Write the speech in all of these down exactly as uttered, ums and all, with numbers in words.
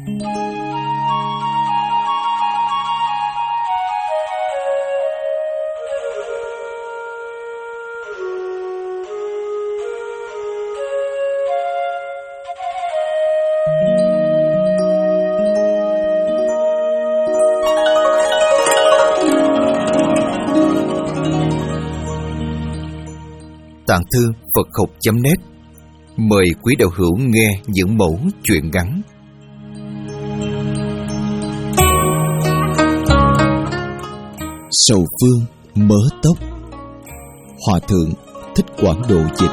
Tạng thư Phật học chấm net mời quý đạo hữu nghe những mẫu chuyện ngắn. Sầu phương mớ tóc. Hòa thượng Thích Quảng Độ dịch.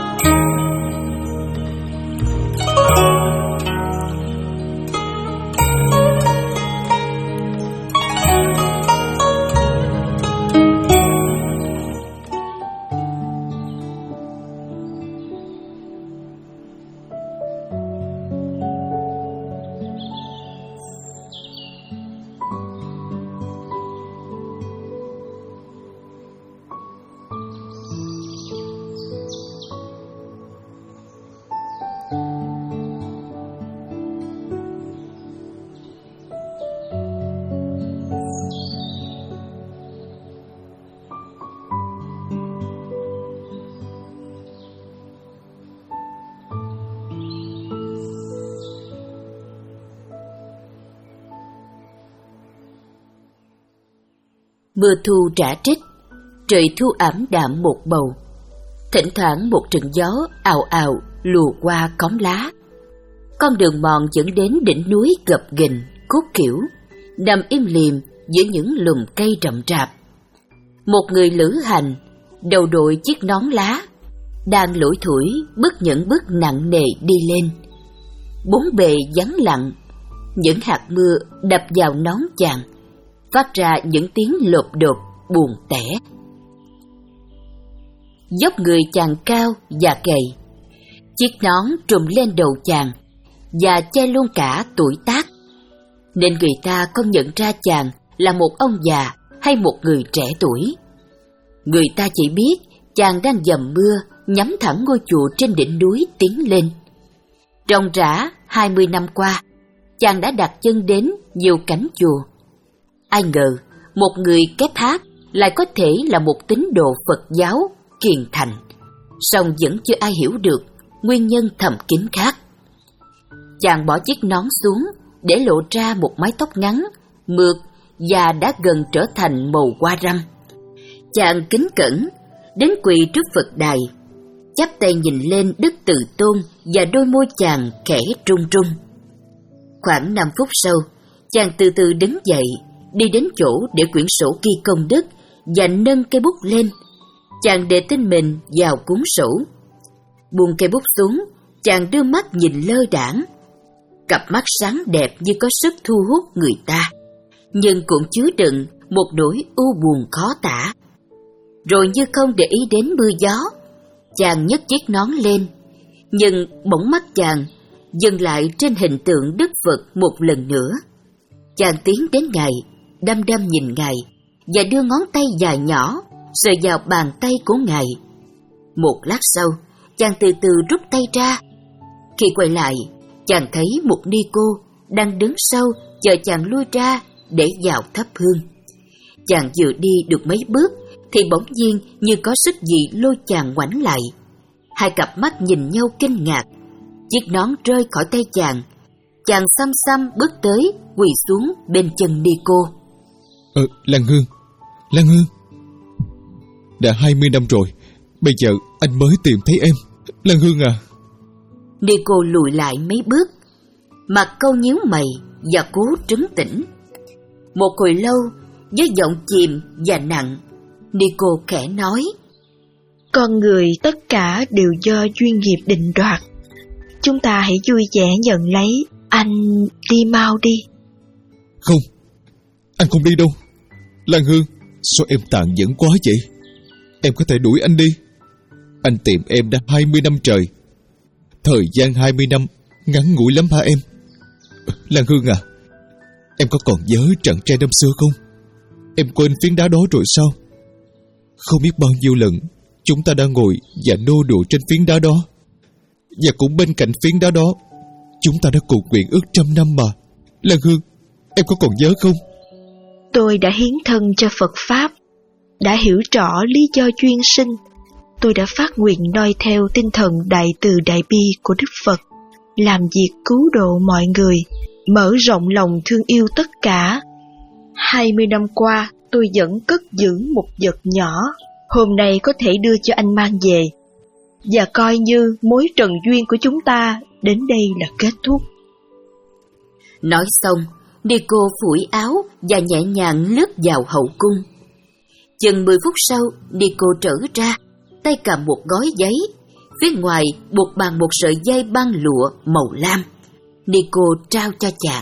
Mưa thu trả trích, trời thu ảm đạm một bầu. Thỉnh thoảng một trận gió ào ào lùa qua cóm lá. Con đường mòn dẫn đến đỉnh núi gập ghềnh, cốt khỉu, nằm im lìm giữa những lùm cây rậm rạp. Một người lữ hành, đầu đội chiếc nón lá, đang lủi thủi bước những bước nặng nề đi lên. Bốn bề vắng lặng, những hạt mưa đập vào nón chàng, phát ra những tiếng lộp đột buồn tẻ. Dốc người chàng cao và gầy, chiếc nón trùm lên đầu chàng và che luôn cả tuổi tác, nên người ta không nhận ra chàng là một ông già hay một người trẻ tuổi. Người ta chỉ biết chàng đang dầm mưa nhắm thẳng ngôi chùa trên đỉnh núi tiến lên. Ròng rã hai mươi năm qua, chàng đã đặt chân đến nhiều cảnh chùa. Ai ngờ một người kép hát lại có thể là một tín đồ Phật giáo kiền thành, song vẫn chưa ai hiểu được nguyên nhân thầm kín khác. Chàng bỏ chiếc nón xuống để lộ ra một mái tóc ngắn, mượt và đã gần trở thành màu hoa râm. Chàng kính cẩn đến quỳ trước Phật đài, chắp tay nhìn lên Đức Từ Tôn và đôi môi chàng khẽ run run. Khoảng năm phút sau, chàng từ từ đứng dậy, đi đến chỗ để quyển sổ ghi công đức và nâng cây bút lên. Chàng để tên mình vào cuốn sổ. Buông cây bút xuống, chàng đưa mắt nhìn lơ đãng. Cặp mắt sáng đẹp như có sức thu hút người ta, nhưng cũng chứa đựng một nỗi u buồn khó tả. Rồi như không để ý đến mưa gió, chàng nhấc chiếc nón lên, nhưng bỗng mắt chàng dừng lại trên hình tượng Đức Phật một lần nữa. Chàng tiến đến Ngài, đăm đăm nhìn Ngài và đưa ngón tay dài nhỏ sờ vào bàn tay của Ngài. Một lát sau, chàng từ từ rút tay ra. Khi quay lại, chàng thấy một ni cô đang đứng sau chờ chàng lui ra để vào thắp hương. Chàng vừa đi được mấy bước thì bỗng nhiên như có sức gì lôi chàng ngoảnh lại. Hai cặp mắt nhìn nhau kinh ngạc. Chiếc nón rơi khỏi tay chàng. Chàng xăm xăm bước tới, quỳ xuống bên chân ni cô. Ờ, Lan Hương, Lan Hương. Đã hai mươi năm rồi, bây giờ anh mới tìm thấy em. Lan Hương à. Ni cô lùi lại mấy bước, mặt câu nhíu mày và cố trấn tĩnh. Một hồi lâu, với giọng chìm và nặng, ni cô khẽ nói: Con người tất cả đều do duyên nghiệp định đoạt. Chúng ta hãy vui vẻ nhận lấy. Anh đi mau đi. Không, anh không đi đâu. Lan Hương, sao em tàn nhẫn quá vậy? Em có thể đuổi anh đi. Anh tìm em đã hai mươi năm trời. Thời gian hai mươi năm ngắn ngủi lắm hả em? Lan Hương à, em có còn nhớ trận trai năm xưa không? Em quên phiến đá đó rồi sao? Không biết bao nhiêu lần chúng ta đã ngồi và nô đùa trên phiến đá đó. Và cũng bên cạnh phiến đá đó, chúng ta đã cùng nguyện ước trăm năm mà. Lan Hương, em có còn nhớ không? Tôi đã hiến thân cho Phật Pháp, đã hiểu rõ lý do duyên sinh. Tôi đã phát nguyện noi theo tinh thần đại từ đại bi của Đức Phật, làm việc cứu độ mọi người, mở rộng lòng thương yêu tất cả. Hai mươi năm qua, tôi vẫn cất giữ một vật nhỏ, hôm nay có thể đưa cho anh mang về, và coi như mối trần duyên của chúng ta đến đây là kết thúc. Nói xong, Nico phủi áo và nhẹ nhàng lướt vào hậu cung. Chừng mười phút sau, Nico trở ra, tay cầm một gói giấy, phía ngoài buộc bằng một sợi dây băng lụa màu lam. Nico trao cho chàng.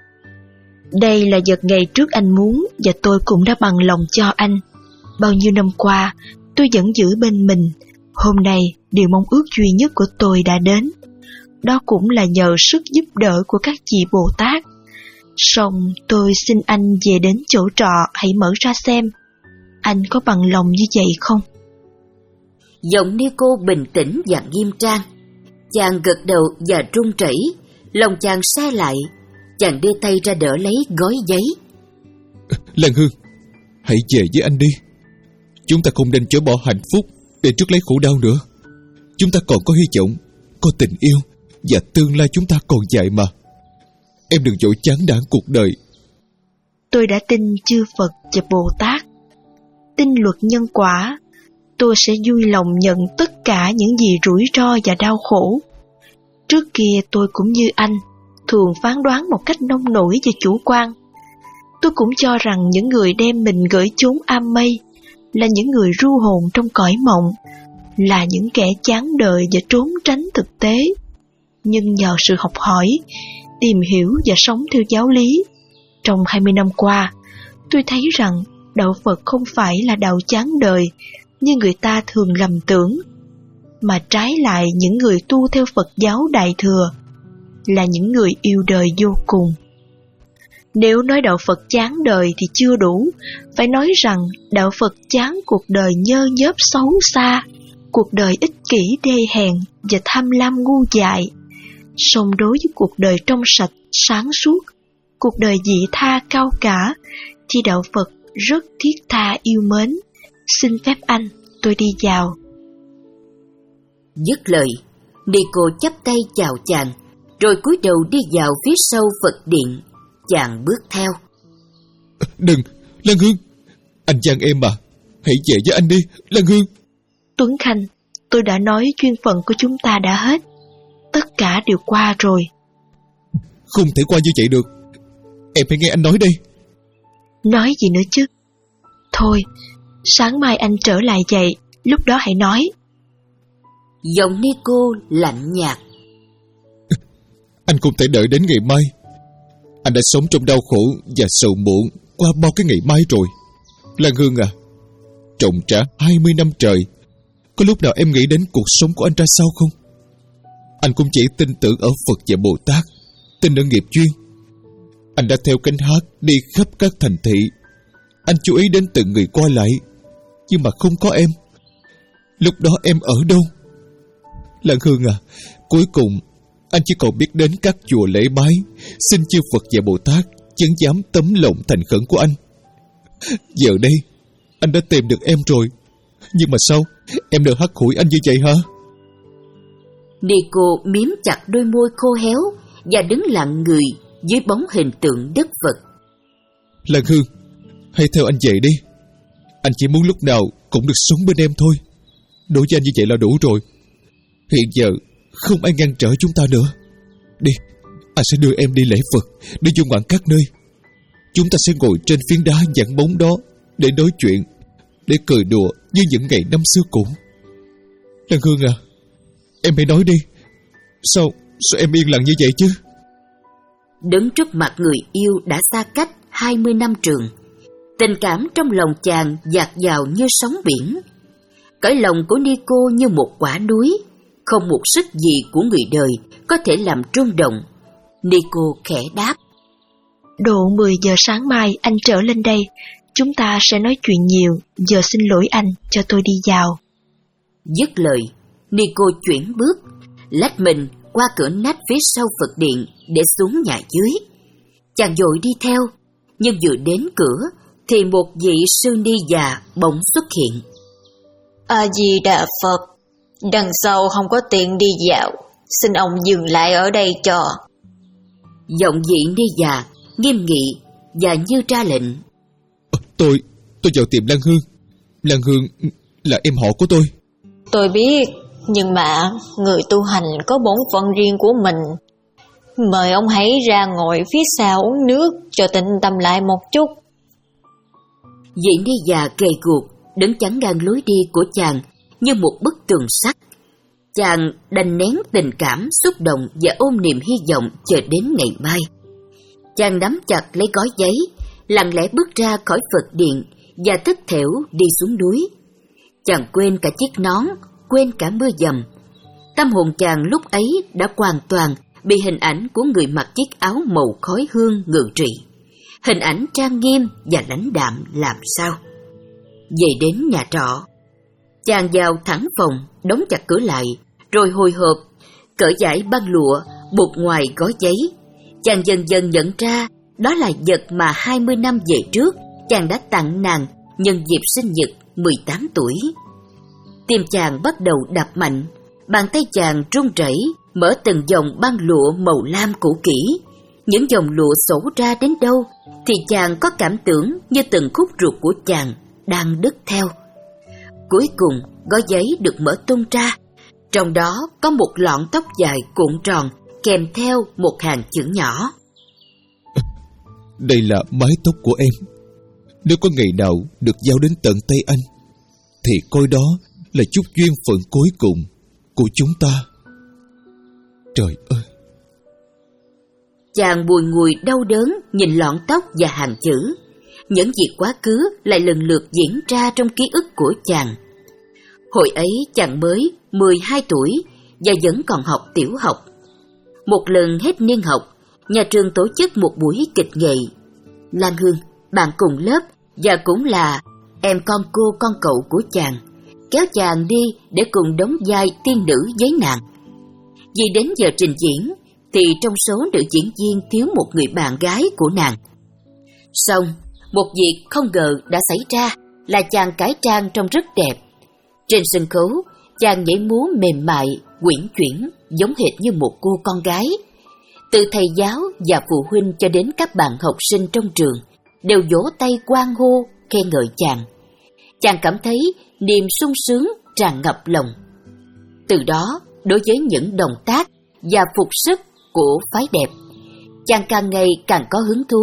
Đây là vật ngày trước anh muốn, và tôi cũng đã bằng lòng cho anh. Bao nhiêu năm qua, tôi vẫn giữ bên mình. Hôm nay, điều mong ước duy nhất của tôi đã đến. Đó cũng là nhờ sức giúp đỡ của các vị Bồ Tát. Song tôi xin anh về đến chỗ trọ, hãy mở ra xem. Anh có bằng lòng như vậy không? Giọng Nico bình tĩnh và nghiêm trang. Chàng gật đầu và run rẩy. Lòng chàng sa lại. Chàng đưa tay ra đỡ lấy gói giấy. Lan Hương, hãy về với anh đi. Chúng ta không nên chối bỏ hạnh phúc để trước lấy khổ đau nữa. Chúng ta còn có hy vọng, có tình yêu, và tương lai chúng ta còn dài mà. Em đừng vội chán nản cuộc đời. Tôi đã tin chư Phật và Bồ Tát, tin luật nhân quả. Tôi sẽ vui lòng nhận tất cả những gì rủi ro và đau khổ. Trước kia tôi cũng như anh, thường phán đoán một cách nông nổi và chủ quan. Tôi cũng cho rằng những người đem mình gửi chốn am mây là những người ru hồn trong cõi mộng, là những kẻ chán đời và trốn tránh thực tế. Nhưng nhờ sự học hỏi, tìm hiểu và sống theo giáo lý, trong hai mươi năm qua, tôi thấy rằng đạo Phật không phải là đạo chán đời như người ta thường lầm tưởng, mà trái lại những người tu theo Phật giáo Đại Thừa là những người yêu đời vô cùng. Nếu nói đạo Phật chán đời thì chưa đủ, phải nói rằng đạo Phật chán cuộc đời nhơ nhớp xấu xa, cuộc đời ích kỷ đê hèn và tham lam ngu dại. Song đối với cuộc đời trong sạch, sáng suốt, cuộc đời vị tha cao cả, thì đạo Phật rất thiết tha yêu mến. Xin phép anh, tôi đi vào. Dứt lời, Nico chắp tay chào chàng, rồi cúi đầu đi vào phía sau Phật điện. Chàng bước theo. Đừng, Lan Hương, anh giang em mà, hãy về với anh đi, Lan Hương. Tuấn Khanh, tôi đã nói duyên phận của chúng ta đã hết. Tất cả đều qua rồi. Không thể qua như vậy được. Em phải nghe anh nói đây. Nói gì nữa chứ? Thôi, sáng mai anh trở lại vậy, lúc đó hãy nói. Giọng Nico lạnh nhạt. Anh không thể đợi đến ngày mai. Anh đã sống trong đau khổ và sầu muộn qua bao cái ngày mai rồi. Lan Hương à, trọng trả hai mươi năm trời, có lúc nào em nghĩ đến cuộc sống của anh ra sao không? Anh cũng chỉ tin tưởng ở Phật và Bồ Tát, tin ở nghiệp duyên. Anh đã theo cánh hát đi khắp các thành thị. Anh chú ý đến từng người qua lại, nhưng mà không có em. Lúc đó em ở đâu? Lan Hương à, cuối cùng anh chỉ còn biết đến các chùa lễ bái, xin chư Phật và Bồ Tát chứng giám tấm lòng thành khẩn của anh. Giờ đây anh đã tìm được em rồi, nhưng mà sao em đừng hắt hủi anh như vậy hả? Nico miếm chặt đôi môi khô héo và đứng lặng người dưới bóng hình tượng Đức Phật. Lan Hương, hãy theo anh về đi. Anh chỉ muốn lúc nào cũng được sống bên em thôi. Đối với anh như vậy là đủ rồi. Hiện giờ không ai ngăn trở chúng ta nữa. Đi, anh sẽ đưa em đi lễ Phật, đi du ngoạn các nơi. Chúng ta sẽ ngồi trên phiến đá vắng bóng đó để nói chuyện, để cười đùa như những ngày năm xưa cũ. Lan Hương à, em hãy nói đi. Sao, sao em yên lặng như vậy chứ? Đứng trước mặt người yêu đã xa cách hai mươi năm trường, tình cảm trong lòng chàng dạt dào như sóng biển. Cõi lòng của Nico như một quả núi, không một sức gì của người đời có thể làm rung động. Nico khẽ đáp. Độ mười giờ sáng mai anh trở lên đây, chúng ta sẽ nói chuyện nhiều. Giờ xin lỗi anh, cho tôi đi vào. Dứt lời, Nico chuyển bước, lách mình qua cửa nách phía sau Phật điện để xuống nhà dưới. Chàng vội đi theo, nhưng vừa đến cửa thì một vị sư ni già bỗng xuất hiện. A-di-đà Phật, đằng sau không có tiện đi dạo, xin ông dừng lại ở đây cho. Giọng vị ni già nghiêm nghị và như ra lệnh. À, tôi, tôi vào tìm Lan Hương. Lan Hương là em họ của tôi. Tôi biết, nhưng mà người tu hành có bổn phận riêng của mình. Mời ông hãy ra ngồi phía sau uống nước cho tĩnh tâm lại một chút. Vị ni già gầy guộc đứng chắn ngang lối đi của chàng như một bức tường sắt. Chàng đành nén tình cảm xúc động và ôm niềm hy vọng chờ đến ngày mai. Chàng nắm chặt lấy gói giấy, lặng lẽ bước ra khỏi Phật điện và thất thểu đi xuống núi. Chàng quên cả chiếc nón, quên cả mưa dầm. Tâm hồn chàng lúc ấy đã hoàn toàn bị hình ảnh của người mặc chiếc áo màu khói hương ngự trị. Hình ảnh trang nghiêm và lãnh đạm làm sao. Về đến nhà trọ, chàng vào thẳng phòng, đóng chặt cửa lại, rồi hồi hộp cởi giải băng lụa buộc ngoài gói giấy. Chàng dần dần nhận ra đó là vật mà hai mươi năm về trước chàng đã tặng nàng nhân dịp sinh nhật mười tám tuổi. Tim chàng bắt đầu đập mạnh, bàn tay chàng run rẩy mở từng dòng băng lụa màu lam cũ kỹ. Những dòng lụa xổ ra đến đâu thì chàng có cảm tưởng như từng khúc ruột của chàng đang đứt theo. Cuối cùng gói giấy được mở tung ra, trong đó có một lọn tóc dài cuộn tròn kèm theo một hàng chữ nhỏ. Đây là mái tóc của em. Nếu có ngày nào được giao đến tận tay anh, thì coi đó là chút duyên phận cuối cùng của chúng ta. Trời ơi! Chàng bùi ngùi đau đớn nhìn lọn tóc và hàng chữ. Những việc quá khứ lại lần lượt diễn ra trong ký ức của chàng. Hồi ấy chàng mới mười hai tuổi và vẫn còn học tiểu học. Một lần hết niên học, nhà trường tổ chức một buổi kịch nghệ. Lan Hương, bạn cùng lớp và cũng là em con cô con cậu của chàng, kéo chàng đi để cùng đóng vai tiên nữ với nàng. Vì đến giờ trình diễn thì trong số nữ diễn viên thiếu một người bạn gái của nàng. Xong, một việc không ngờ đã xảy ra là chàng cải trang trông rất đẹp. Trên sân khấu, chàng nhảy múa mềm mại, uyển chuyển, giống hệt như một cô con gái. Từ thầy giáo và phụ huynh cho đến các bạn học sinh trong trường đều vỗ tay hoan hô, khen ngợi chàng. Chàng cảm thấy niềm sung sướng tràn ngập lòng. Từ đó, đối với những động tác và phục sức của phái đẹp, chàng càng ngày càng có hứng thú.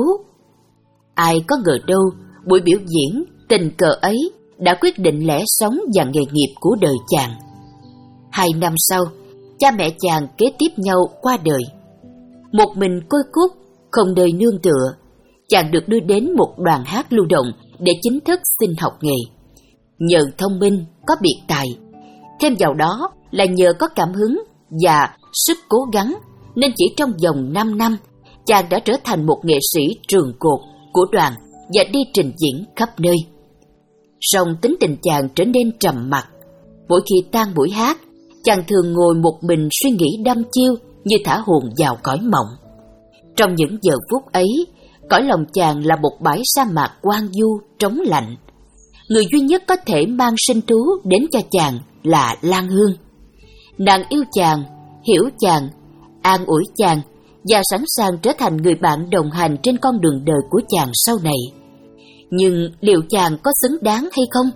Ai có ngờ đâu, buổi biểu diễn tình cờ ấy đã quyết định lẽ sống và nghề nghiệp của đời chàng. Hai năm sau, cha mẹ chàng kế tiếp nhau qua đời. Một mình côi cút, không nơi nương tựa, chàng được đưa đến một đoàn hát lưu động để chính thức xin học nghề. Nhờ thông minh, có biệt tài, thêm vào đó là nhờ có cảm hứng và sức cố gắng, nên chỉ trong vòng năm năm, chàng đã trở thành một nghệ sĩ trường cột của đoàn và đi trình diễn khắp nơi. Song tính tình chàng trở nên trầm mặc. Mỗi khi tan buổi hát, chàng thường ngồi một mình suy nghĩ đăm chiêu như thả hồn vào cõi mộng. Trong những giờ phút ấy, cõi lòng chàng là một bãi sa mạc hoang vu, trống lạnh. Người duy nhất có thể mang sinh thú đến cho chàng là Lan Hương. Nàng yêu chàng, hiểu chàng, an ủi chàng và sẵn sàng trở thành người bạn đồng hành trên con đường đời của chàng sau này. Nhưng liệu chàng có xứng đáng hay không?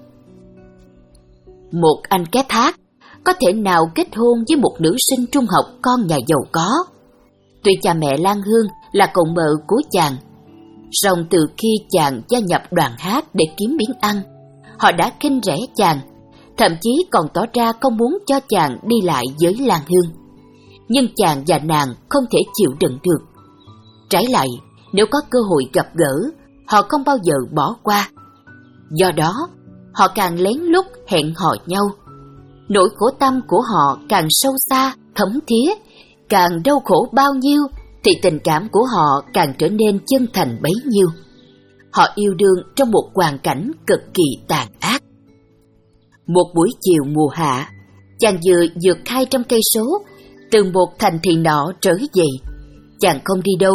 Một anh kép hát có thể nào kết hôn với một nữ sinh trung học con nhà giàu có? Tuy cha mẹ Lan Hương là cậu mợ của chàng, song từ khi chàng gia nhập đoàn hát để kiếm miếng ăn, họ đã khinh rẻ chàng, thậm chí còn tỏ ra không muốn cho chàng đi lại với Lan Hương. Nhưng chàng và nàng không thể chịu đựng được. Trái lại, nếu có cơ hội gặp gỡ, họ không bao giờ bỏ qua. Do đó, họ càng lén lút hẹn hò nhau. Nỗi khổ tâm của họ càng sâu xa, thấm thía, càng đau khổ bao nhiêu thì tình cảm của họ càng trở nên chân thành bấy nhiêu. Họ yêu đương trong một hoàn cảnh cực kỳ tàn ác. Một buổi chiều mùa hạ, chàng vừa vượt hai trăm cây số từ một thành thị nọ trở về. Chàng không đi đâu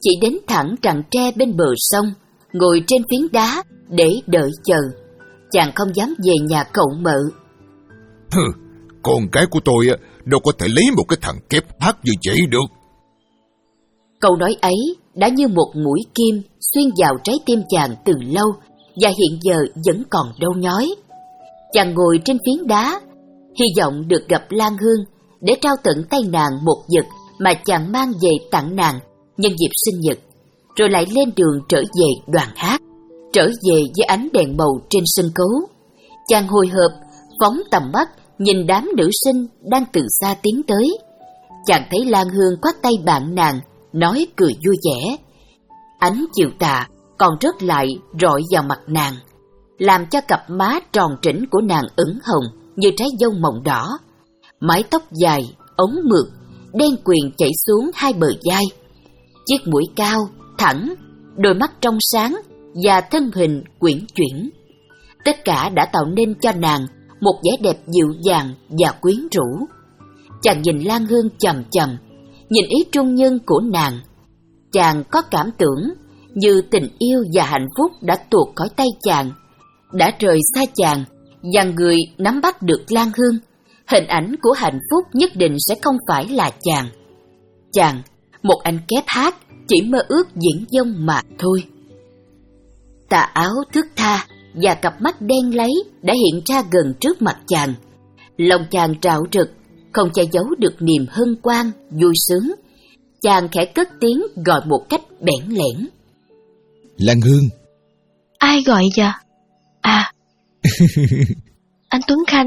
chỉ đến thẳng rặng tre bên bờ sông, ngồi trên phiến đá để đợi chờ. Chàng không dám về nhà cậu mợ. Hừ, con cái của tôi đâu có thể lấy một cái thằng kép hát như vậy được. Câu nói ấy đã như một mũi kim xuyên vào trái tim chàng từ lâu, và hiện giờ vẫn còn đau nhói. Chàng ngồi trên phiến đá, hy vọng được gặp Lan Hương để trao tận tay nàng một vật mà chàng mang về tặng nàng nhân dịp sinh nhật, rồi lại lên đường trở về đoàn hát, trở về với ánh đèn màu trên sân khấu. Chàng hồi hộp phóng tầm mắt nhìn đám nữ sinh đang từ xa tiến tới. Chàng thấy Lan Hương khoác tay bạn nàng, nói cười vui vẻ. Ánh chiều tà còn rớt lại rọi vào mặt nàng, làm cho cặp má tròn trĩnh của nàng ửng hồng như trái dâu mọng đỏ. Mái tóc dài, ống mượt, đen quyền chảy xuống hai bờ vai. Chiếc mũi cao, thẳng, đôi mắt trong sáng và thân hình quyển chuyển. Tất cả đã tạo nên cho nàng một vẻ đẹp dịu dàng và quyến rũ. Chàng nhìn Lan Hương chầm chầm, nhìn ý trung nhân của nàng. Chàng có cảm tưởng như tình yêu và hạnh phúc đã tuột khỏi tay chàng, đã rời xa chàng, và người nắm bắt được Lan Hương. Hình ảnh của hạnh phúc nhất định sẽ không phải là chàng. Chàng, một anh kép hát, chỉ mơ ước diễn dông mà thôi. Tà áo thướt tha và cặp mắt đen láy đã hiện ra gần trước mặt chàng. Lòng chàng trạo rực, không che giấu được niềm hân hoan, vui sướng. Chàng khẽ cất tiếng gọi một cách bẽn lẽn. Lan Hương. Ai gọi vậy? À, anh Tuấn Khanh.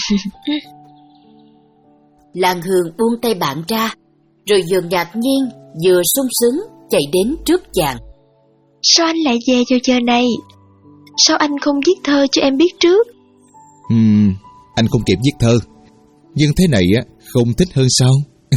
Lan Hương buông tay bạn ra, rồi vừa ngạc nhiên vừa sung sướng chạy đến trước chàng. Sao anh lại về vào giờ này? Sao anh không viết thơ cho em biết trước? Ừm, anh không kịp viết thơ, nhưng thế này á không thích hơn sao?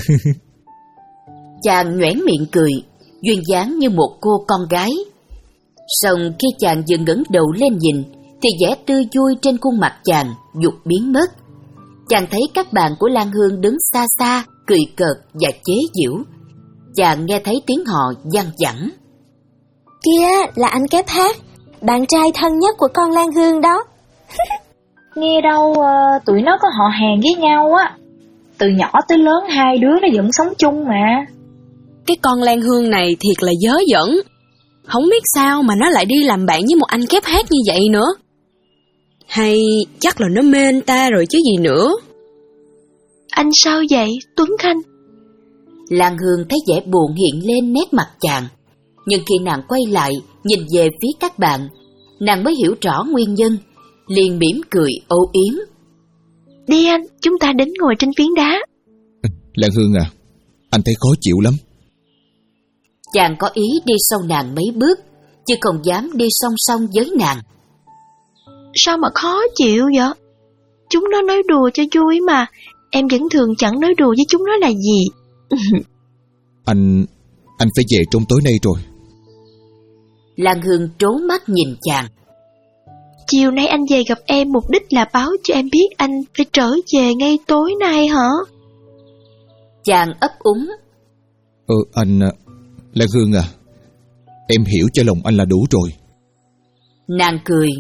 Chàng nhoẻn miệng cười, duyên dáng như một cô con gái. Song khi chàng vừa ngẩng đầu lên nhìn, thì vẻ tươi vui trên khuôn mặt chàng vụt biến mất. Chàng thấy các bạn của Lan Hương đứng xa xa, cười cợt và chế giễu. Chàng nghe thấy tiếng họ văng vẳng. Kia là anh kép hát, bạn trai thân nhất của con Lan Hương đó. Nghe đâu uh, tụi nó có họ hàng với nhau á. Từ nhỏ tới lớn hai đứa nó vẫn sống chung mà. Cái con Lan Hương này thiệt là dớ dẫn. Không biết sao mà nó lại đi làm bạn với một anh kép hát như vậy nữa. Hay chắc là nó mê anh ta rồi chứ gì nữa. Anh sao vậy, Tuấn Khanh? Lan Hương thấy vẻ buồn hiện lên nét mặt chàng. Nhưng khi nàng quay lại nhìn về phía các bạn, nàng mới hiểu rõ nguyên nhân, liền mỉm cười âu yếm. Đi anh, chúng ta đến ngồi trên phiến đá. Lan Hương à, anh thấy khó chịu lắm. Chàng có ý đi sau nàng mấy bước, chứ không dám đi song song với nàng. Sao mà khó chịu vậy? Chúng nó nói đùa cho vui mà. Em vẫn thường chẳng nói đùa với chúng nó là gì. Anh... anh phải về trong tối nay rồi. Lan Hương trố mắt nhìn chàng. Chiều nay anh về gặp em mục đích là báo cho em biết anh phải trở về ngay tối nay hả? Chàng ấp úng. Ờ anh... Lan Hương à, em hiểu cho lòng anh là đủ rồi. Nàng cười.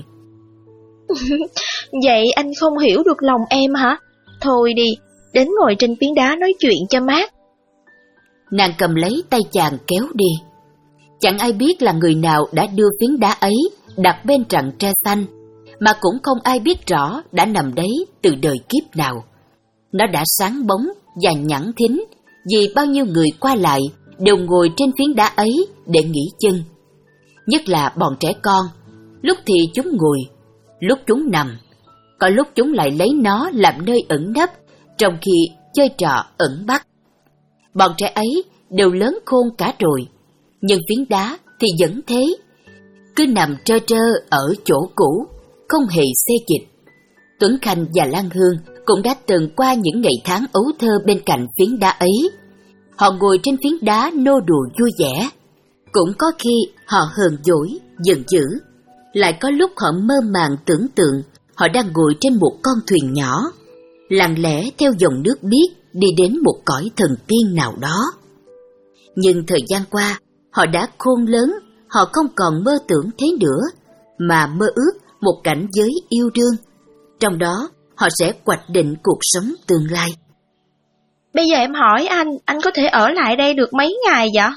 Vậy anh không hiểu được lòng em hả? Thôi đi, đến ngồi trên phiến đá nói chuyện cho mát. Nàng cầm lấy tay chàng kéo đi. Chẳng ai biết là người nào đã đưa phiến đá ấy đặt bên rặng tre xanh, mà cũng không ai biết rõ đã nằm đấy từ đời kiếp nào. Nó đã sáng bóng và nhẵn thính, vì bao nhiêu người qua lại đều ngồi trên phiến đá ấy để nghỉ chân. Nhất là bọn trẻ con, lúc thì chúng ngồi, lúc chúng nằm, có lúc chúng lại lấy nó làm nơi ẩn nấp, trong khi chơi trò ẩn bắt. Bọn trẻ ấy đều lớn khôn cả rồi, nhưng phiến đá thì vẫn thế, cứ nằm trơ trơ ở chỗ cũ, không hề xê dịch. Tuấn Khanh và Lan Hương cũng đã từng qua những ngày tháng ấu thơ bên cạnh phiến đá ấy. Họ ngồi trên phiến đá nô đùa vui vẻ. Cũng có khi họ hờn dỗi, giận dữ. Lại có lúc họ mơ màng tưởng tượng họ đang ngồi trên một con thuyền nhỏ, lặng lẽ theo dòng nước biếc đi đến một cõi thần tiên nào đó. Nhưng thời gian qua, Họ đã khôn lớn, họ không còn mơ tưởng thế nữa, mà mơ ước một cảnh giới yêu đương. Trong đó, họ sẽ hoạch định cuộc sống tương lai. Bây giờ em hỏi anh, anh có thể ở lại đây được mấy ngày vậy?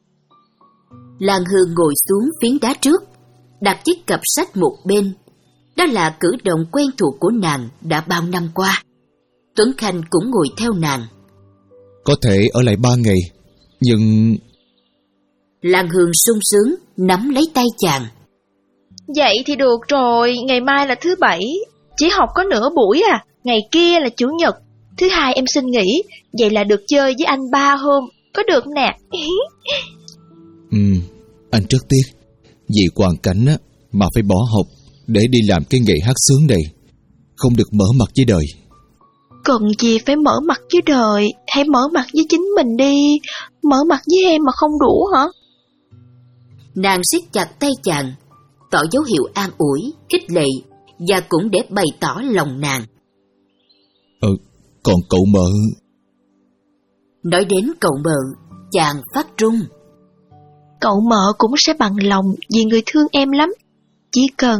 Lan Hương ngồi xuống phiến đá trước, đặt chiếc cặp sách một bên. Đó là cử động quen thuộc của nàng đã bao năm qua. Tuấn Khanh cũng ngồi theo nàng. Có thể ở lại ba ngày, nhưng... Lan Hương sung sướng, nắm lấy tay chàng. Vậy thì được rồi, ngày mai là thứ bảy, chỉ học có nửa buổi à, ngày kia là chủ nhật. Thứ hai em xin nghỉ, vậy là được chơi với anh ba hôm, có được nè. Ừ, anh rất tiếc, vì hoàn cảnh á, mà phải bỏ học để đi làm cái nghề hát sướng này, không được mở mặt với đời. Cần gì phải mở mặt với đời, hãy mở mặt với chính mình đi, mở mặt với em mà không đủ hả? Nàng siết chặt tay chàng, tỏ dấu hiệu an ủi, khích lệ, và cũng để bày tỏ lòng nàng. Ừ, còn cậu mợ... Nói đến cậu mợ, chàng phát run. Cậu mợ cũng sẽ bằng lòng vì người thương em lắm. Chỉ cần...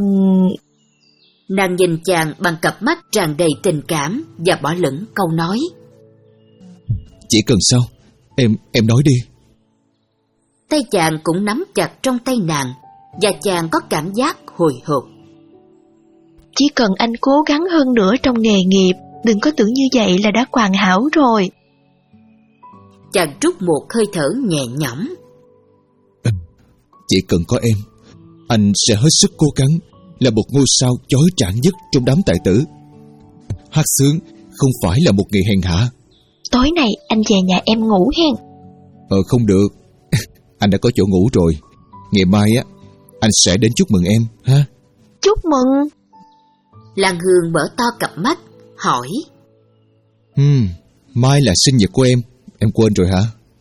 Nàng nhìn chàng bằng cặp mắt tràn đầy tình cảm và bỏ lửng câu nói. Chỉ cần sao? Em, em nói đi. Tay chàng cũng nắm chặt trong tay nàng, và chàng có cảm giác hồi hộp. Chỉ cần anh cố gắng hơn nữa trong nghề nghiệp, đừng có tưởng như vậy là đã hoàn hảo rồi. Chàng trút một hơi thở nhẹ nhõm. Chỉ cần có em, anh sẽ hết sức cố gắng là một ngôi sao chói chạng nhất trong đám tài tử. Hát sướng không phải là một nghề hèn hạ. Tối nay anh về nhà em ngủ hen. Ờ không được, anh đã có chỗ ngủ rồi. Ngày mai á, anh sẽ đến chúc mừng em ha. Chúc mừng. Lan Hương mở to cặp mắt, hỏi. Hmm, mai là sinh nhật của em, em quên rồi hả?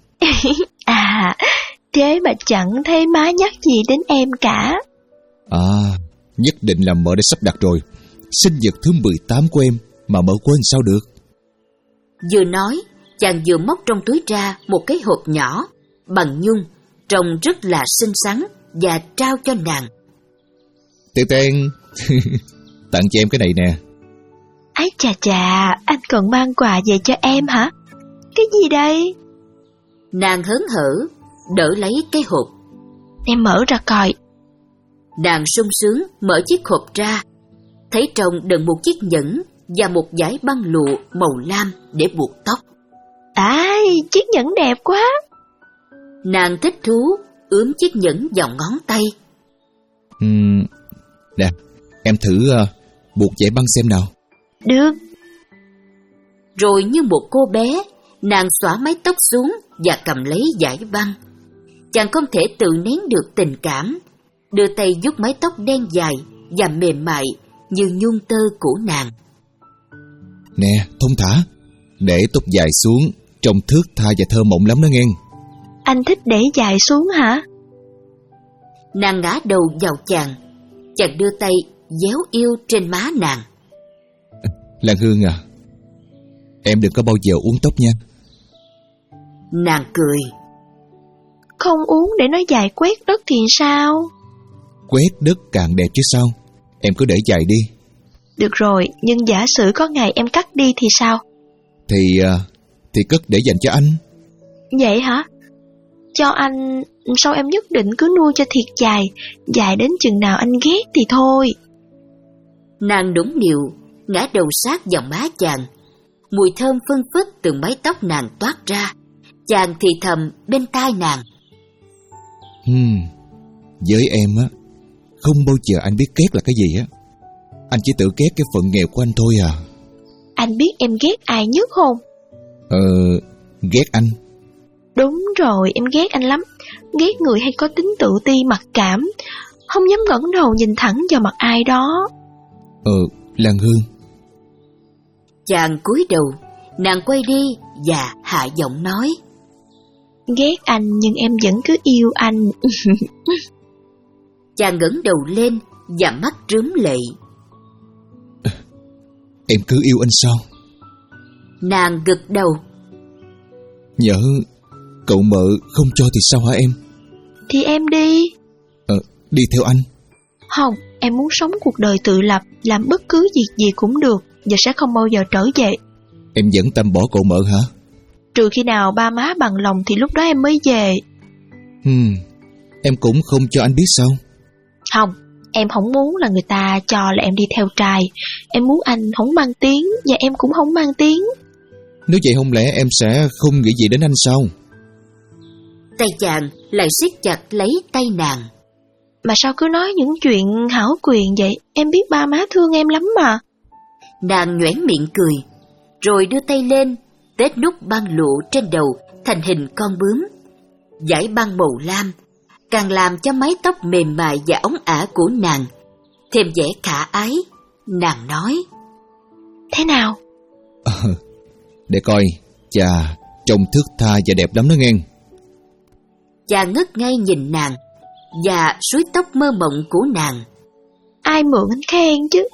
À, thế mà chẳng thấy má nhắc gì đến em cả. À, nhất định là mợ đã sắp đặt rồi. Sinh nhật thứ mười tám của em mà mợ quên sao được. Vừa nói, chàng vừa móc trong túi ra một cái hộp nhỏ bằng nhung, trông rất là xinh xắn, và trao cho nàng. Tê Ten, tặng cho em cái này nè. Ái chà chà, anh còn mang quà về cho em hả? Cái gì đây? Nàng hớn hở, đỡ lấy cái hộp. Em mở ra coi. Nàng sung sướng mở chiếc hộp ra, thấy trong đựng một chiếc nhẫn và một dải băng lụa màu lam để buộc tóc. Ai, chiếc nhẫn đẹp quá. Nàng thích thú ướm chiếc nhẫn vào ngón tay. Uhm, nè, em thử uh, buộc dải băng xem nào. Được. Rồi như một cô bé, nàng xõa mái tóc xuống và cầm lấy dải băng. Chàng không thể tự nén được tình cảm, đưa tay vuốt mái tóc đen dài và mềm mại như nhung tơ của nàng. Nè, thông thả, để tóc dài xuống, trông thướt tha và thơ mộng lắm đó nghe. Anh thích để dài xuống hả? Nàng ngã đầu vào chàng, chàng đưa tay déo yêu trên má nàng. Lan Hương à, em đừng có bao giờ uống tóc nha. Nàng cười. Không uống để nó dài quét đất thì sao? Quét đất càng đẹp chứ sao. Em cứ để dài đi. Được rồi, nhưng giả sử có ngày em cắt đi thì sao? Thì Thì cất để dành cho anh. Vậy hả? Cho anh, sao em nhất định cứ nuôi cho thiệt dài, dài đến chừng nào anh ghét thì thôi. Nàng đúng điệu, ngã đầu sát vào má chàng. Mùi thơm phân phất từ mái tóc nàng toát ra. Chàng thì thầm bên tai nàng. Hmm, với em á, không bao giờ anh biết ghét là cái gì á. Anh chỉ tự ghét cái phận nghèo của anh thôi à. Anh biết em ghét ai nhất không? Ờ, ghét anh. Đúng rồi, em ghét anh lắm. Ghét người hay có tính tự ti mặc cảm, không dám ngẩng đầu nhìn thẳng vào mặt ai đó. Ờ, Lan Hương. Chàng cúi đầu, nàng quay đi và hạ giọng nói. Ghét anh nhưng em vẫn cứ yêu anh. Chàng ngẩng đầu lên và mắt rướm lệ. Em cứ yêu anh sao? Nàng gật đầu. Nhỡ cậu mợ không cho thì sao hả em? Thì em đi. Ờ, đi theo anh. Không, em muốn sống cuộc đời tự lập, làm bất cứ việc gì cũng được, và sẽ không bao giờ trở về. Em vẫn tâm bỏ cậu mợ hả? Trừ khi nào ba má bằng lòng thì lúc đó em mới về. Hmm, em cũng không cho anh biết sao? Không, em không muốn là người ta cho là em đi theo trai. Em muốn anh không mang tiếng, và em cũng không mang tiếng. Nếu vậy không lẽ em sẽ không nghĩ gì đến anh sao? Tay chàng lại siết chặt lấy tay nàng. Mà sao cứ nói những chuyện hão quyền vậy? Em biết ba má thương em lắm mà. Nàng nhoẻn miệng cười, rồi đưa tay lên, tết nút băng lụa trên đầu thành hình con bướm. Dải băng màu lam càng làm cho mái tóc mềm mại và óng ả của nàng thêm vẻ khả ái. Nàng nói: Thế nào? À, để coi, chà, trông thước tha và đẹp lắm đó nghe. Chàng ngước ngay nhìn nàng và suối tóc mơ mộng của nàng. Ai mượn anh khen chứ.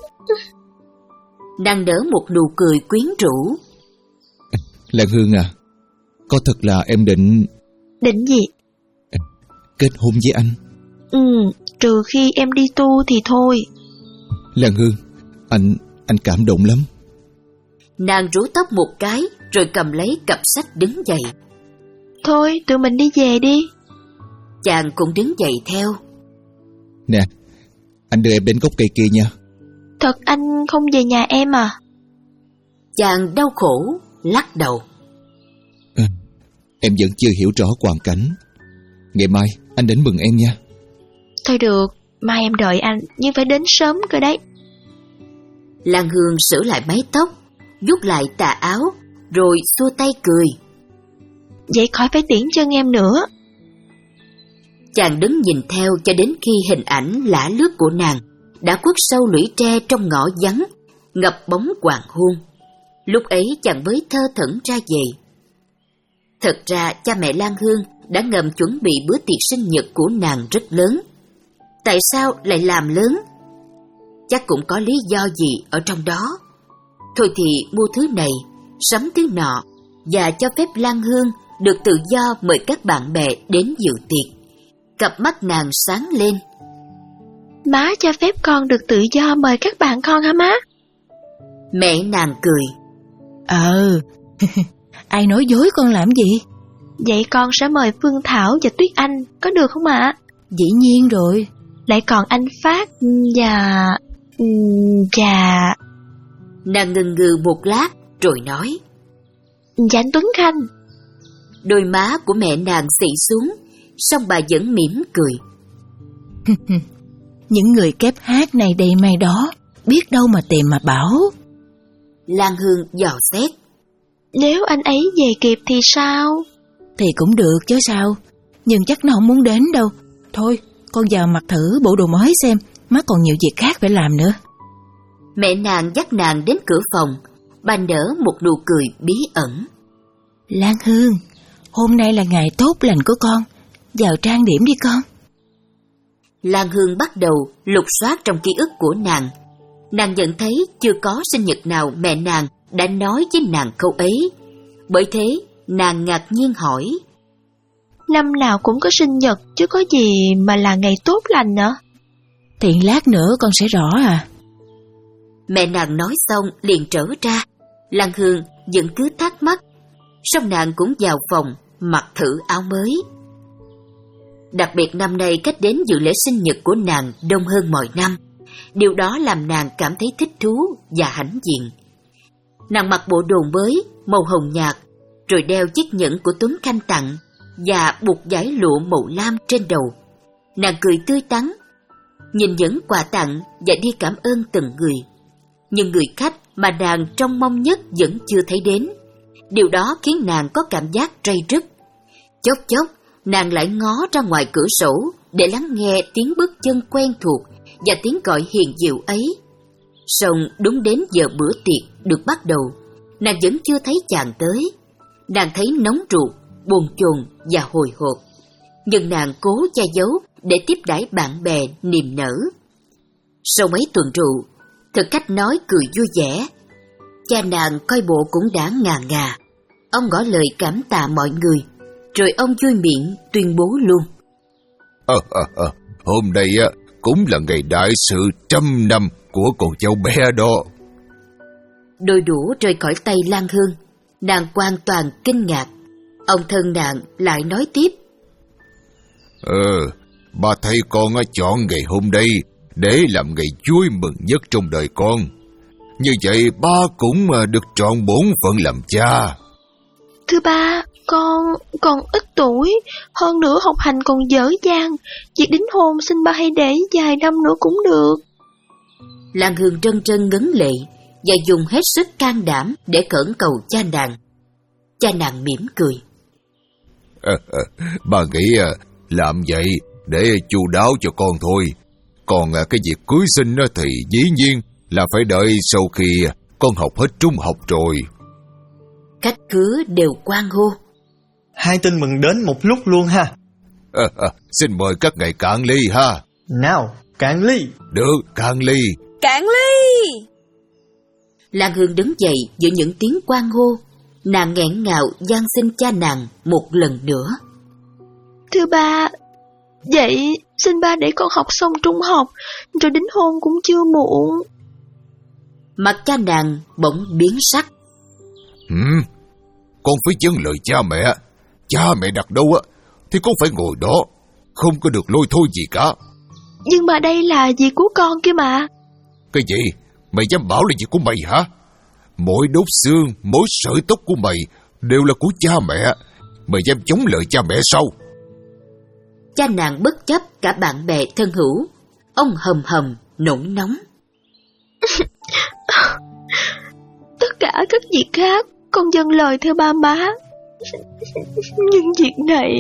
Nàng nở một nụ cười quyến rũ. Lan Hương à, có thật là em định... Định gì? Kết hôn với anh. Ừ, trừ khi em đi tu thì thôi. Lan Hương, anh, anh cảm động lắm. Nàng rủ tóc một cái rồi cầm lấy cặp sách đứng dậy. Thôi, tụi mình đi về đi. Chàng cũng đứng dậy theo. Nè, anh đưa em đến gốc cây kia nha. Thật anh không về nhà em à? Chàng đau khổ lắc đầu. À, em vẫn chưa hiểu rõ hoàn cảnh. Ngày mai anh đến mừng em nha. Thôi được, mai em đợi anh, nhưng phải đến sớm cơ đấy. Lan Hương sửa lại mái tóc, vuốt lại tà áo, rồi xua tay cười. Vậy khỏi phải tiễn chân em nữa. Chàng đứng nhìn theo cho đến khi hình ảnh lả lướt của nàng đã khuất sâu lũy tre trong ngõ vắng, ngập bóng hoàng hôn. Lúc ấy chàng mới thơ thẩn ra về. Thật ra cha mẹ Lan Hương đã ngầm chuẩn bị bữa tiệc sinh nhật của nàng rất lớn. Tại sao lại làm lớn? Chắc cũng có lý do gì ở trong đó. Thôi thì mua thứ này, sắm thứ nọ, và cho phép Lan Hương được tự do mời các bạn bè đến dự tiệc. Cặp mắt nàng sáng lên. Má cho phép con được tự do mời các bạn con hả má? Mẹ nàng cười. Ờ, ai nói dối con làm gì? Vậy con sẽ mời Phương Thảo và Tuyết Anh, có được không ạ? Dĩ nhiên rồi. Lại còn anh Phát và... và... Nàng ngừng ngừ một lát rồi nói. Và anh Tuấn Khanh. Đôi má của mẹ nàng xị xuống, song bà vẫn mỉm cười. Những người kép hát này đây mai đó, biết đâu mà tìm mà bảo. Lan Hương dò xét. Nếu anh ấy về kịp thì sao? Thì cũng được chứ sao. Nhưng chắc nó không muốn đến đâu. Thôi, con vào mặc thử bộ đồ mới xem, má còn nhiều việc khác phải làm nữa. Mẹ nàng dắt nàng đến cửa phòng, bà nở một nụ cười bí ẩn. Lan Hương, hôm nay là ngày tốt lành của con, vào trang điểm đi con. Lan Hương bắt đầu lục soát trong ký ức của nàng. Nàng nhận thấy chưa có sinh nhật nào mẹ nàng đã nói với nàng câu ấy. Bởi thế, nàng ngạc nhiên hỏi. Năm nào cũng có sinh nhật, chứ có gì mà là ngày tốt lành nữa. Tiện lát nữa con sẽ rõ à. Mẹ nàng nói xong liền trở ra. Lan Hương vẫn cứ thắc mắc. Xong nàng cũng vào phòng, mặc thử áo mới. Đặc biệt năm nay cách đến dự lễ sinh nhật của nàng đông hơn mọi năm. Điều đó làm nàng cảm thấy thích thú và hãnh diện. Nàng mặc bộ đồ mới, màu hồng nhạt, rồi đeo chiếc nhẫn của Tuấn Khanh tặng và buộc dải lụa màu lam trên đầu. Nàng cười tươi tắn, nhìn những quà tặng và đi cảm ơn từng người. Nhưng người khách mà nàng trông mong nhất vẫn chưa thấy đến. Điều đó khiến nàng có cảm giác day dứt. Chốc chốc, nàng lại ngó ra ngoài cửa sổ để lắng nghe tiếng bước chân quen thuộc và tiếng gọi hiền diệu ấy. Song đúng đến giờ bữa tiệc được bắt đầu, nàng vẫn chưa thấy chàng tới. Nàng thấy nóng ruột, bồn chồn và hồi hộp. Nhưng nàng cố che giấu để tiếp đãi bạn bè niềm nở. Sau mấy tuần rượu, thực khách nói cười vui vẻ. Cha nàng coi bộ cũng đã ngà ngà. Ông ngỏ lời cảm tạ mọi người, rồi ông vui miệng tuyên bố luôn. À, à, à, hôm nay á cũng là ngày đại sự trăm năm của con cháu bé đó. Đôi đũa rơi khỏi tay Lan Hương, nàng hoàn toàn kinh ngạc. Ông thân nàng lại nói tiếp. Ờ, ba thấy con á chọn ngày hôm nay để làm ngày vui mừng nhất trong đời con. Như vậy ba cũng được trọn bổn phận làm cha. Thưa ba, con còn ít tuổi, hơn nữa học hành còn dở dang. Việc đính hôn xin ba hãy để vài năm nữa cũng được. Lan Hương trân trân ngấn lệ và dùng hết sức can đảm để khẩn cầu cha nàng. Cha nàng mỉm cười. À, à, ba nghĩ à, làm vậy để chu đáo cho con thôi. Còn à, cái việc cưới xin thì dĩ nhiên là phải đợi sau khi con học hết trung học rồi. Khách khứa đều hoan hô. Hai tin mừng đến một lúc luôn ha. À, à, xin mời các ngài cạn ly ha. Nào, cạn ly. Được, cạn ly. Cạn ly. Lan Hương đứng dậy giữa những tiếng hoan hô. Nàng nghẹn ngào van xin cha nàng một lần nữa. Thưa ba, vậy xin ba để con học xong trung học, rồi đính hôn cũng chưa muộn. Mặt cha nàng bỗng biến sắc. Ừ, con phải vâng lời cha mẹ. Cha mẹ đặt đâu á thì con phải ngồi đó, không có được lôi thôi gì cả. Nhưng mà đây là việc của con kia mà. Cái gì? Mày dám bảo là việc của mày hả? Mỗi đốt xương, mỗi sợi tóc của mày đều là của cha mẹ. Mày dám chống lời cha mẹ sao? Cha nàng bất chấp cả bạn bè thân hữu. Ông hầm hầm nổi nóng. Tất cả các việc khác con dâng lời theo ba má. Nhưng việc này...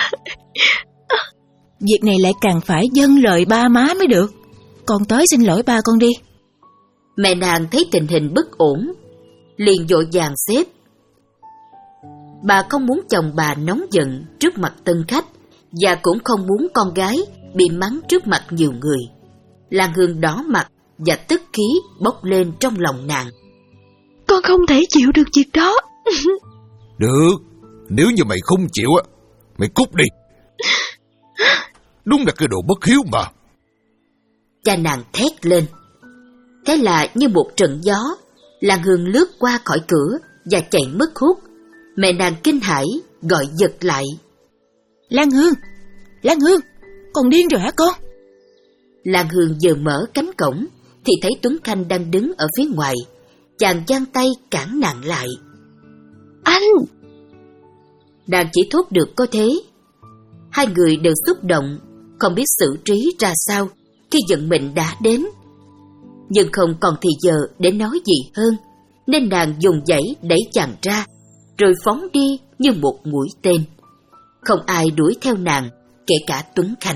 Việc này lại càng phải dâng lời ba má mới được. Con tới xin lỗi ba con đi. Mẹ nàng thấy tình hình bất ổn, liền vội vàng xếp. Bà không muốn chồng bà nóng giận trước mặt tân khách, và cũng không muốn con gái bị mắng trước mặt nhiều người. Lan Hương đỏ mặt và tức khí bốc lên trong lòng nàng. Con không thể chịu được việc đó. Được, nếu như mày không chịu á, mày cút đi. Đúng là cái đồ bất hiếu mà. Cha nàng thét lên. Thế là như một trận gió, Lan Hương lướt qua khỏi cửa và chạy mất hút. Mẹ nàng kinh hãi gọi giật lại. Lan Hương, Lan Hương, con điên rồi hả con? Lan Hương vừa mở cánh cổng thì thấy Tuấn Khanh đang đứng ở phía ngoài. Chàng giang tay cản nàng lại. Anh! Nàng chỉ thốt được có thế. Hai người đều xúc động, không biết xử trí ra sao khi vận mệnh đã đến. Nhưng không còn thì giờ để nói gì hơn, nên nàng dùng dãy đẩy chàng ra, rồi phóng đi như một mũi tên. Không ai đuổi theo nàng, kể cả Tuấn Khanh.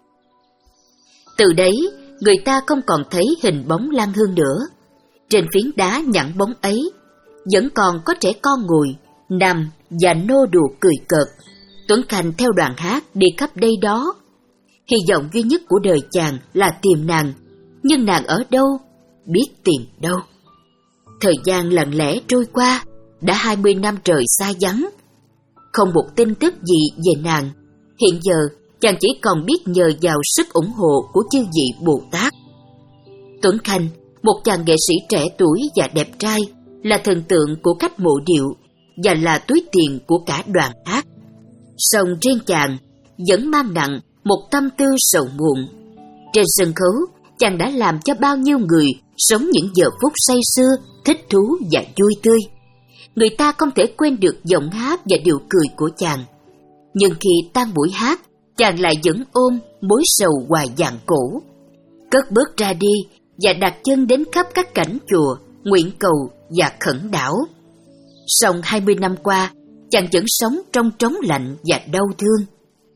Từ đấy, người ta không còn thấy hình bóng Lan Hương nữa. Trên phiến đá nhẵn bóng ấy, vẫn còn có trẻ con ngồi, nằm và nô đùa cười cợt. Tuấn Khanh theo đoàn hát đi khắp đây đó. Hy vọng duy nhất của đời chàng là tìm nàng, nhưng nàng ở đâu, biết tìm đâu. Thời gian lặng lẽ trôi qua, đã hai mươi năm trời xa vắng. Không một tin tức gì về nàng. Hiện giờ, chàng chỉ còn biết nhờ vào sức ủng hộ của chư vị Bồ Tát. Tuấn Khanh, một chàng nghệ sĩ trẻ tuổi và đẹp trai, là thần tượng của khách mộ điệu và là túi tiền của cả đoàn hát. Song riêng chàng vẫn mang nặng một tâm tư sầu muộn. Trên sân khấu, chàng đã làm cho bao nhiêu người sống những giờ phút say sưa, thích thú và vui tươi. Người ta không thể quên được giọng hát và điệu cười của chàng. Nhưng khi tan buổi hát, chàng lại vẫn ôm mối sầu hoài vạn cổ. Cất bước ra đi và đặt chân đến khắp các cảnh chùa, nguyện cầu và khẩn đảo. Song hai mươi năm qua, chàng vẫn sống trong trống lạnh và đau thương.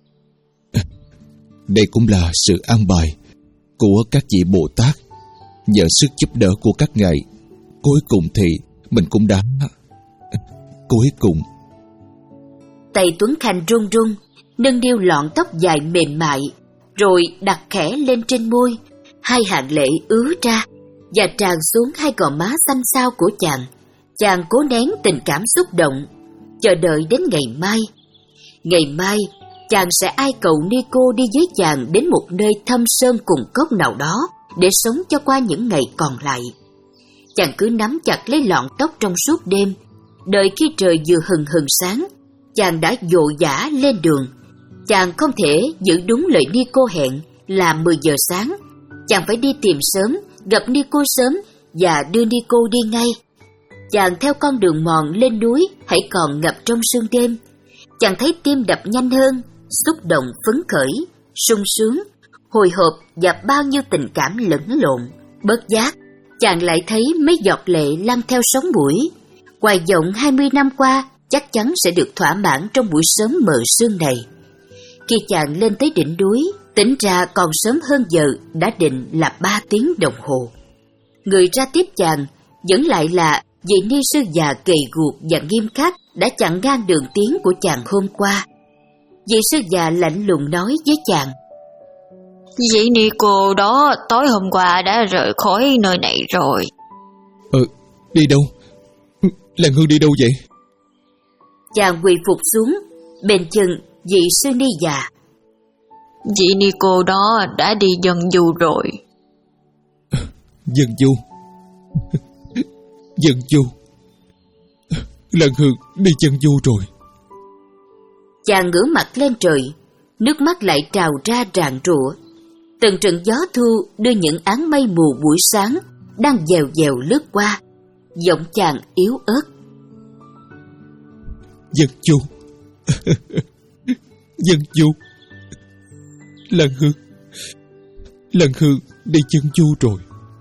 Đây cũng là sự an bài của các vị Bồ Tát. Nhờ sức giúp đỡ của các ngài, cuối cùng thì mình cũng đã... Cuối cùng... Tay Tuấn Khanh run run, nâng niu lọn tóc dài mềm mại, rồi đặt khẽ lên trên môi. Hai hàng lệ ứa ra và tràn xuống hai gò má xanh xao của chàng. Chàng cố nén tình cảm xúc động, chờ đợi đến ngày mai. Ngày mai, chàng sẽ ai cầu Nico đi với chàng đến một nơi thâm sơn cùng cốc nào đó để sống cho qua những ngày còn lại. Chàng cứ nắm chặt lấy lọn tóc trong suốt đêm, đợi khi trời vừa hừng hừng sáng, chàng đã vội vã lên đường. Chàng không thể giữ đúng lời Nico hẹn là mười giờ sáng. Chàng phải đi tìm sớm, gặp Nico sớm và đưa Nico đi ngay. Chàng theo con đường mòn lên núi hãy còn ngập trong sương đêm. Chàng thấy tim đập nhanh hơn, xúc động phấn khởi, sung sướng, hồi hộp và bao nhiêu tình cảm lẫn lộn. Bất giác, chàng lại thấy mấy giọt lệ lam theo sóng mũi. Hoài vọng hai mươi năm qua chắc chắn sẽ được thỏa mãn trong buổi sớm mờ sương này. Khi chàng lên tới đỉnh núi, tính ra còn sớm hơn giờ đã định là ba tiếng đồng hồ. Người ra tiếp chàng vẫn lại là vị ni sư già gầy guộc và nghiêm khắc đã chặn ngang đường tiến của chàng hôm qua. Vị sư già lạnh lùng nói với chàng: Vị Nico đó tối hôm qua đã rời khỏi nơi này rồi. Ờ, đi đâu? Lan Hương đi đâu vậy? Chàng quỳ phục xuống bên chân vị sư ni già. Vị Nico đó đã đi dân du rồi. Dân du? Dân du? Lan Hương đi dân du rồi. Chàng ngửa mặt lên trời, nước mắt lại trào ra ràn rụa. Từng trận gió thu đưa những áng mây mù buổi sáng đang dèo dèo lướt qua. Giọng chàng yếu ớt: Dân du. Dân du. Lan Hương Lan Hương đi dân du rồi.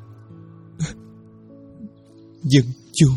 Dân du.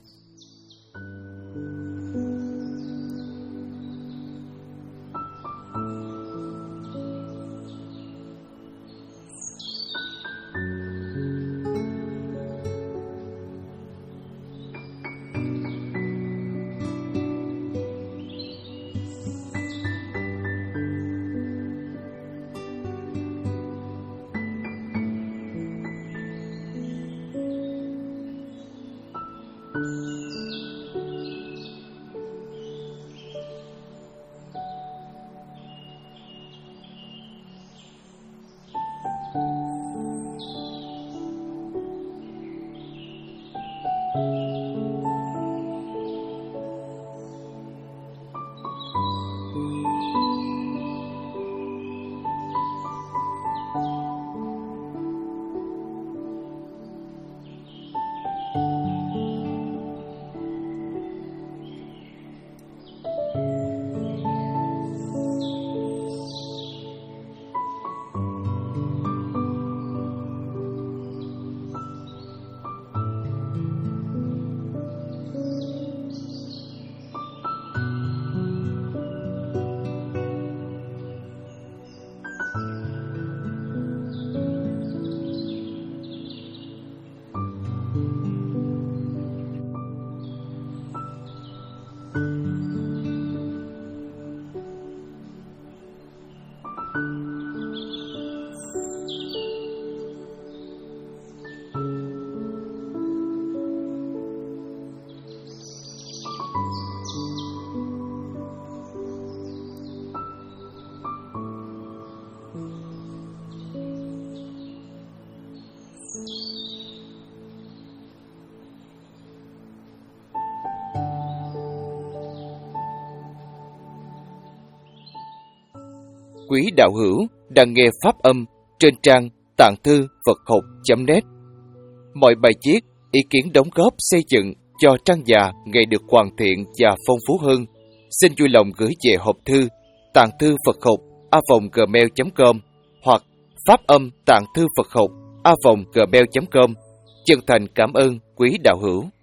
Quý đạo hữu đang nghe pháp âm trên trang tạng thư Phật học chấm net. Mọi bài viết, ý kiến đóng góp xây dựng cho trang già ngày được hoàn thiện và phong phú hơn, xin vui lòng gửi về hộp thư tạng thư Phật học a vòng gmail chấm com hoặc pháp âm tạng thư Phật học a vòng gmail chấm com. Chân thành cảm ơn quý đạo hữu.